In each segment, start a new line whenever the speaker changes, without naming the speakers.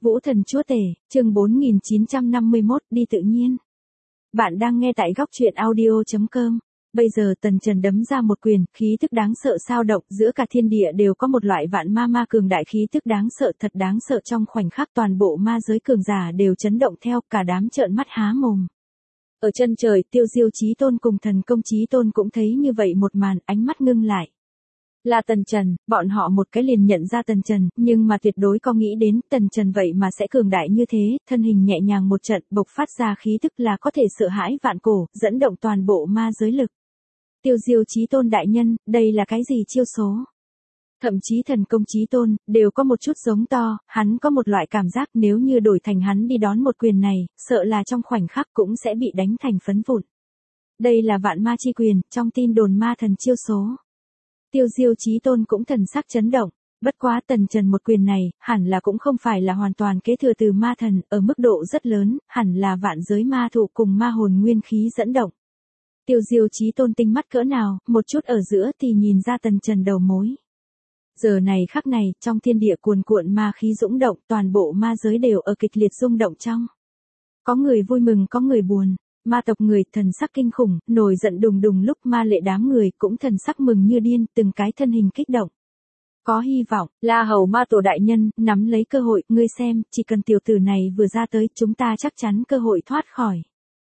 Vũ Thần Chúa Tể, chương 4951, đi tự nhiên. Bạn đang nghe tại góc truyện audio.com. Bây giờ Tần Trần đấm ra một quyền, khí tức đáng sợ sao động, giữa cả thiên địa đều có một loại vạn ma cường đại khí tức đáng sợ, thật đáng sợ. Trong khoảnh khắc toàn bộ ma giới cường giả đều chấn động theo, cả đám trợn mắt há mồm. Ở chân trời, Tiêu Diêu Chí Tôn cùng Thần Công Chí Tôn cũng thấy như vậy một màn, ánh mắt ngưng lại. Là Tần Trần, bọn họ một cái liền nhận ra Tần Trần, nhưng mà tuyệt đối có nghĩ đến Tần Trần vậy mà sẽ cường đại như thế, thân hình nhẹ nhàng một trận, bộc phát ra khí tức là có thể sợ hãi vạn cổ, dẫn động toàn bộ ma giới lực. Tiêu Diêu Chí Tôn đại nhân, đây là cái gì chiêu số? Thậm chí Thần Công Chí Tôn, đều có một chút giống to, hắn có một loại cảm giác nếu như đổi thành hắn đi đón một quyền này, sợ là trong khoảnh khắc cũng sẽ bị đánh thành phấn vụn. Đây là vạn ma chi quyền, trong tin đồn ma thần chiêu số. Tiêu Diêu Chí Tôn cũng thần sắc chấn động, bất quá Tần Trần một quyền này, hẳn là cũng không phải là hoàn toàn kế thừa từ ma thần, ở mức độ rất lớn, hẳn là vạn giới ma thụ cùng ma hồn nguyên khí dẫn động. Tiêu Diêu Chí Tôn tinh mắt cỡ nào, một chút ở giữa thì nhìn ra Tần Trần đầu mối. Giờ này khắc này, trong thiên địa cuồn cuộn ma khí dũng động, toàn bộ ma giới đều ở kịch liệt rung động trong. Có người vui mừng, có người buồn. Ma tộc người thần sắc kinh khủng, nổi giận đùng đùng, lúc ma lệ đám người cũng thần sắc mừng như điên, từng cái thân hình kích động. Có hy vọng, La Hầu Ma Tổ đại nhân, nắm lấy cơ hội, ngươi xem, chỉ cần tiểu tử này vừa ra tới, chúng ta chắc chắn cơ hội thoát khỏi.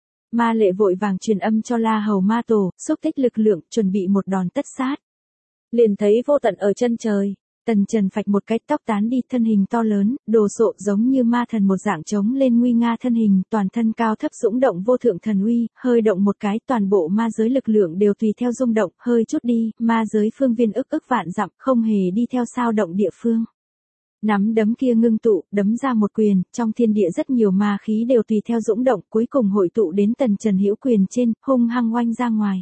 Ma lệ vội vàng truyền âm cho La Hầu Ma Tổ, xúc tích lực lượng, chuẩn bị một đòn tất sát. Liền thấy vô tận ở chân trời. Tần Trần phạch một cái, tóc tán đi, thân hình to lớn, đồ sộ giống như ma thần một dạng trống lên nguy nga thân hình, toàn thân cao thấp dũng động vô thượng thần uy, hơi động một cái, toàn bộ ma giới lực lượng đều tùy theo rung động, hơi chút đi, ma giới phương viên ức vạn dặm, không hề đi theo sao động địa phương. Nắm đấm kia ngưng tụ, đấm ra một quyền, trong thiên địa rất nhiều ma khí đều tùy theo dũng động, cuối cùng hội tụ đến Tần Trần hữu quyền trên, hung hăng oanh ra ngoài.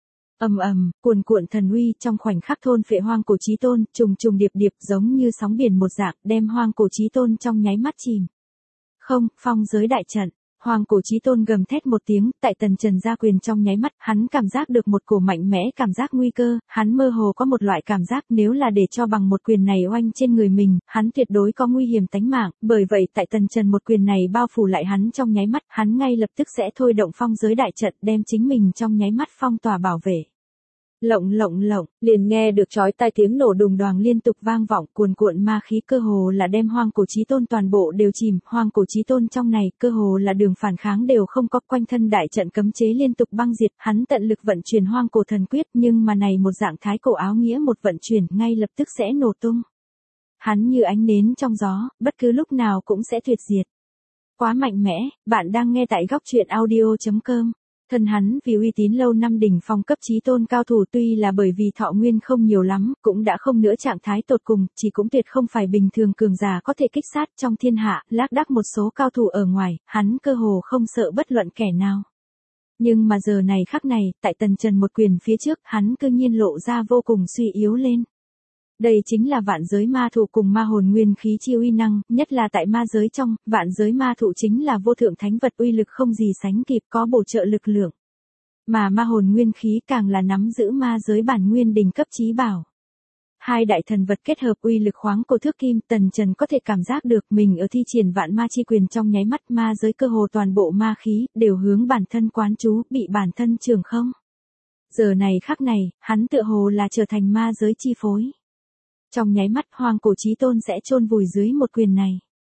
Ầm ầm, cuồn cuộn thần uy trong khoảnh khắc thôn phệ Hoang Cổ Chí Tôn, trùng trùng điệp điệp giống như sóng biển một dạng, đem Hoang Cổ Chí Tôn trong nháy mắt chìm. Không, phong giới đại trận. Hoang Cổ Chí Tôn gầm thét một tiếng, tại Tần Trần ra quyền trong nháy mắt, hắn cảm giác được một cổ mạnh mẽ cảm giác nguy cơ, hắn mơ hồ có một loại cảm giác nếu là để cho bằng một quyền này oanh trên người mình, hắn tuyệt đối có nguy hiểm tánh mạng, bởi vậy tại Tần Trần một quyền này bao phủ lại hắn trong nháy mắt, hắn ngay lập tức sẽ thôi động phong giới đại trận, đem chính mình trong nháy mắt phong tỏa bảo vệ. Lộng, liền nghe được chói tai tiếng nổ đùng đoàng liên tục vang vọng, cuồn cuộn ma khí cơ hồ là đem Hoang Cổ Chí Tôn toàn bộ đều chìm, Hoang Cổ Chí Tôn trong này cơ hồ là đường phản kháng đều không có, quanh thân đại trận cấm chế liên tục băng diệt, hắn tận lực vận chuyển Hoang Cổ Thần Quyết, nhưng mà này một dạng thái cổ áo nghĩa một vận chuyển, ngay lập tức sẽ nổ tung. Hắn như ánh nến trong gió, bất cứ lúc nào cũng sẽ tuyệt diệt. Quá mạnh mẽ, bạn đang nghe tại góc truyện audio.com. Thân hắn vì uy tín lâu năm đỉnh phong cấp chí tôn cao thủ, tuy là bởi vì thọ nguyên không nhiều lắm, cũng đã không nữa trạng thái tột cùng, chỉ cũng tuyệt không phải bình thường cường giả có thể kích sát trong thiên hạ, lác đác một số cao thủ ở ngoài, hắn cơ hồ không sợ bất luận kẻ nào. Nhưng mà giờ này khắc này, tại Tần Trần một quyền phía trước, hắn cư nhiên lộ ra vô cùng suy yếu lên. Đây chính là vạn giới ma thụ cùng ma hồn nguyên khí chi uy năng, nhất là tại ma giới trong, vạn giới ma thụ chính là vô thượng thánh vật, uy lực không gì sánh kịp, có bổ trợ lực lượng. Mà ma hồn nguyên khí càng là nắm giữ ma giới bản nguyên đỉnh cấp chí bảo. Hai đại thần vật kết hợp uy lực khoáng cổ thước kim, Tần Trần có thể cảm giác được mình ở thi triển vạn ma chi quyền trong nháy mắt, ma giới cơ hồ toàn bộ ma khí, đều hướng bản thân quán trú, bị bản thân trường không. Giờ này khắc này, hắn tựa hồ là trở thành ma giới chi phối. Trong nháy mắt Hoang Cổ Chí Tôn sẽ chôn vùi dưới một quyền này.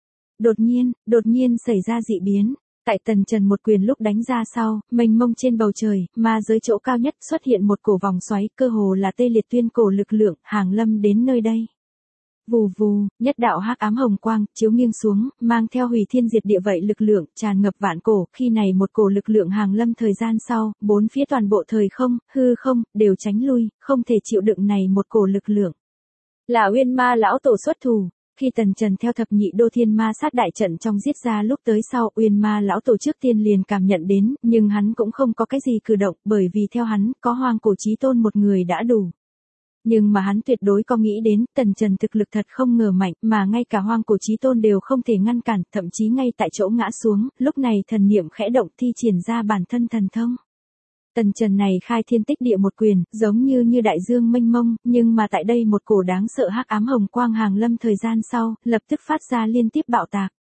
Đột nhiên xảy ra dị biến. Tại Tần Trần một quyền lúc đánh ra sau, mênh mông trên bầu trời, ma giới chỗ cao nhất xuất hiện một cổ vòng xoáy, cơ hồ là tê liệt tuyên cổ lực lượng, hàng lâm đến nơi đây. Vù vù, nhất đạo hắc ám hồng quang, chiếu nghiêng xuống, mang theo hủy thiên diệt địa vậy lực lượng, tràn ngập vạn cổ, khi này một cổ lực lượng hàng lâm thời gian sau, bốn phía toàn bộ thời không, hư không, đều tránh lui, không thể chịu đựng này một cổ lực lượng. Là Uyên Ma lão tổ xuất thủ, khi Tần Trần theo thập nhị đô thiên ma sát đại trận trong giết ra lúc tới sau, Uyên Ma lão tổ trước tiên liền cảm nhận đến, nhưng hắn cũng không có cái gì cử động, bởi vì theo hắn, có Hoang Cổ Chí Tôn một người đã đủ. Nhưng mà hắn tuyệt đối có nghĩ đến, Tần Trần thực lực thật không ngờ mạnh, mà ngay cả Hoang Cổ Chí Tôn đều không thể ngăn cản, thậm chí ngay tại chỗ ngã xuống, lúc này thần niệm khẽ động thi triển ra bản thân thần thông. Tần Trần này khai thiên tích địa một quyền, giống như đại dương mênh mông, nhưng mà tại đây một cổ đáng sợ hắc ám hồng quang hàng lâm thời gian sau, lập tức phát ra liên tiếp bạo tạc.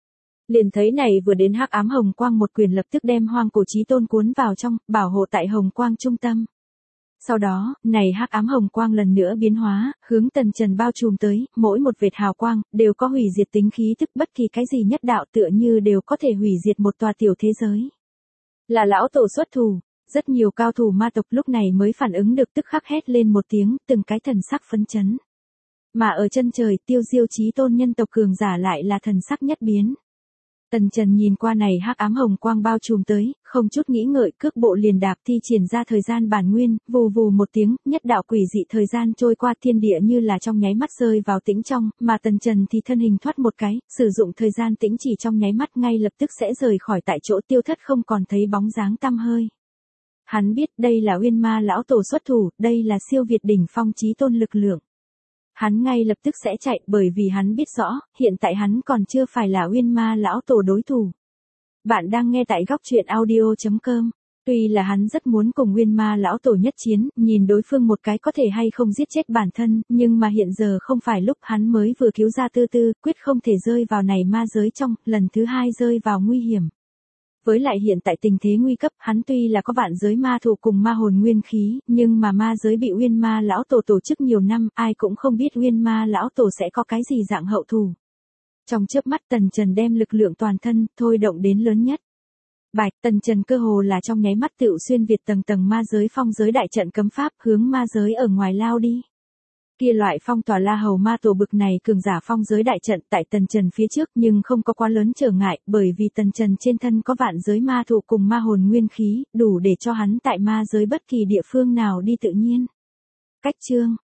Liền thấy này vừa đến hắc ám hồng quang một quyền lập tức đem Hoang Cổ Chí Tôn cuốn vào trong, bảo hộ tại hồng quang trung tâm. Sau đó, này hắc ám hồng quang lần nữa biến hóa, hướng Tần Trần bao trùm tới, mỗi một vệt hào quang, đều có hủy diệt tính khí tức, bất kỳ cái gì nhất đạo tựa như đều có thể hủy diệt một tòa tiểu thế giới. Là lão tổ xuất thủ, rất nhiều cao thủ ma tộc lúc này mới phản ứng được, tức khắc hét lên một tiếng, từng cái thần sắc phấn chấn. Mà ở chân trời, Tiêu Diêu Chí Tôn nhân tộc cường giả lại là thần sắc nhất biến. Tần Trần nhìn qua này hắc ám hồng quang bao trùm tới, không chút nghĩ ngợi, cước bộ liền đạp thi triển ra thời gian bản nguyên, vù vù một tiếng, nhất đạo quỷ dị thời gian trôi qua, thiên địa như là trong nháy mắt rơi vào tĩnh trong, mà Tần Trần thì thân hình thoát một cái, sử dụng thời gian tĩnh chỉ trong nháy mắt, ngay lập tức sẽ rời khỏi tại chỗ, tiêu thất không còn thấy bóng dáng tăm hơi. Hắn biết đây là Uyên Ma lão tổ xuất thủ, đây là siêu việt đỉnh phong chí tôn lực lượng. Hắn ngay lập tức sẽ chạy, bởi vì hắn biết rõ, hiện tại hắn còn chưa phải là Uyên Ma lão tổ đối thủ. Bạn đang nghe tại góc truyện audio.com. Tuy là hắn rất muốn cùng Uyên Ma lão tổ nhất chiến, nhìn đối phương một cái có thể hay không giết chết bản thân, nhưng mà hiện giờ không phải lúc, hắn mới vừa cứu ra Tư Tư, quyết không thể rơi vào này ma giới trong, lần thứ hai rơi vào nguy hiểm. Với lại hiện tại tình thế nguy cấp, hắn tuy là có vạn giới ma thủ cùng ma hồn nguyên khí, nhưng mà ma giới bị Uyên Ma lão tổ tổ chức nhiều năm, ai cũng không biết Uyên Ma lão tổ sẽ có cái gì dạng hậu thủ. Trong chớp mắt Tần Trần đem lực lượng toàn thân thôi động đến lớn nhất. Bạch, Tần Trần cơ hồ là trong nháy mắt tựu xuyên việt tầng tầng ma giới phong giới đại trận cấm pháp, hướng ma giới ở ngoài lao đi. Kia loại phong tỏa La Hầu ma tổ bực này cường giả phong giới đại trận tại Tần Trần phía trước, nhưng không có quá lớn trở ngại, bởi vì Tần Trần trên thân có vạn giới ma thủ cùng ma hồn nguyên khí, đủ để cho hắn tại ma giới bất kỳ địa phương nào đi tự nhiên. Cách chương